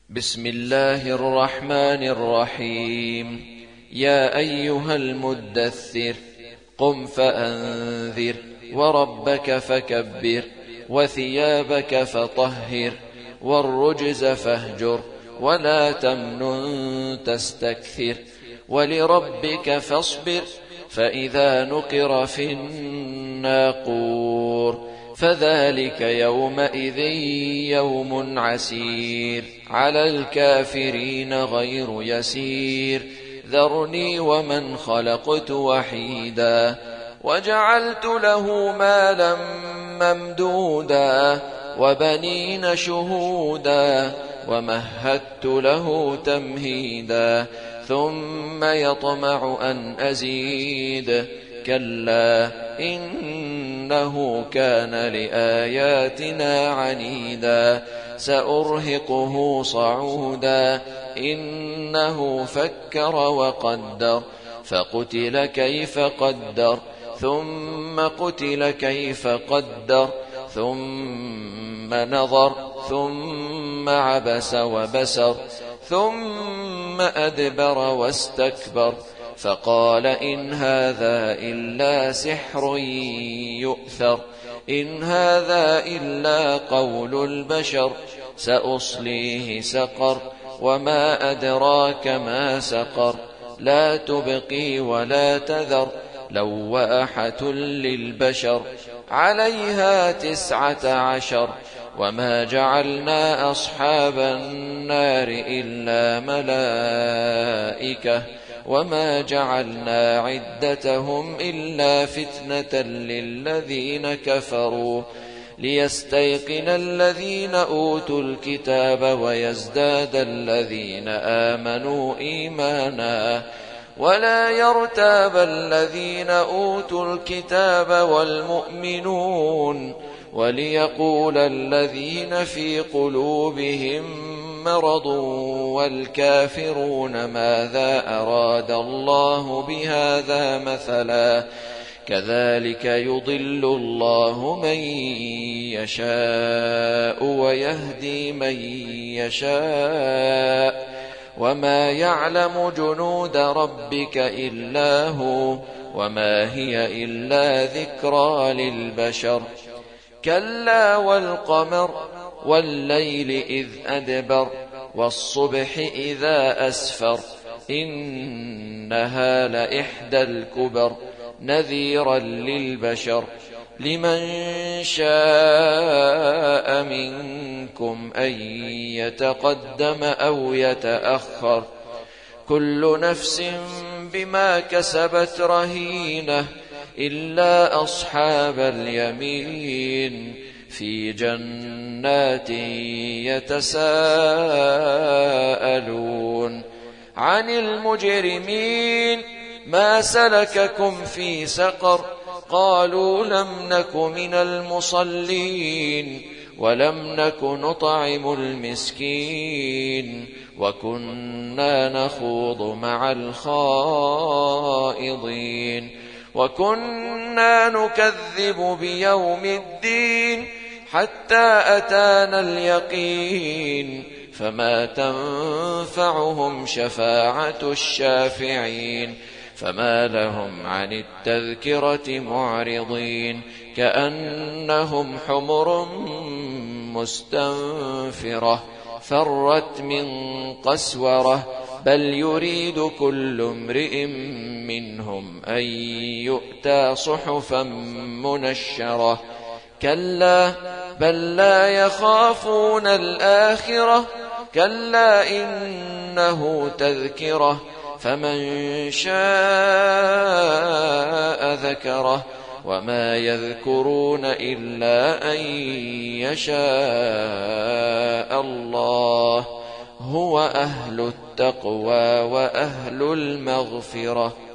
بسم الله الرحمن الرحيم. يا أيها المدثر قم فأنذر وربك فكبر وثيابك فطهر والرجز فاهجر ولا تمنن تستكثر ولربك فاصبر فإذا نقر في الناقور فذلك يومئذ يوم عسير على الكافرين غير يسير ذرني ومن خلقت وحيدا وجعلت له مالا ممدودا وبنين شهودا ومهدت له تمهيدا ثم يطمع أن أزيد كلا إنه كان لآياتنا عنيدا سأرهقه صعودا إنه فكر وقدر فقتل كيف قدر ثم قتل كيف قدر ثم نظر ثم عبس وبسر ثم أدبر واستكبر فقال إن هذا إلا سحر يؤثر إن هذا إلا قول البشر سأصليه سقر وما أدراك ما سقر لا تبقي ولا تذر لواحة للبشر عليها 19 وما جعلنا أصحاب النار إلا ملائكة وما جعلنا عدتهم إلا فتنة للذين كفروا ليستيقن الذين أوتوا الكتاب ويزداد الذين آمنوا إيمانا ولا يرتاب الذين أوتوا الكتاب والمؤمنون وليقول الذين في قلوبهم مرض والكافرون ماذا أراد الله بهذا مثلا كذلك يضل الله من يشاء ويهدي من يشاء وما يعلم جنود ربك إلا هو وما هي إلا ذكرى للبشر كلا والقمر والليل إذ أدبر والصبح إذا أسفر إنها لإحدى الكبر نذيرا للبشر لمن شاء منكم أن يتقدم أو يتأخر كل نفس بما كسبت رهينة إلا أصحاب اليمين في جنات يتساءلون عن المجرمين ما سلككم في سقر قالوا لم نك من المصلين ولم نك نطعم المسكين وكنا نخوض مع الخائضين وكنا نكذب بيوم الدين حتى أتانا اليقين فما تنفعهم شفاعة الشافعين فما لهم عن التذكرة معرضين كأنهم حمر مستنفرة فرت من قسورة بل يريد كل امرئ منهم أن يؤتى صحفا منشرة كلا بل لا يخافون الآخرة كلا إنه تذكرة فمن شاء ذكره وما يذكرون إلا أن يشاء الله هو أهل التقوى وأهل المغفرة.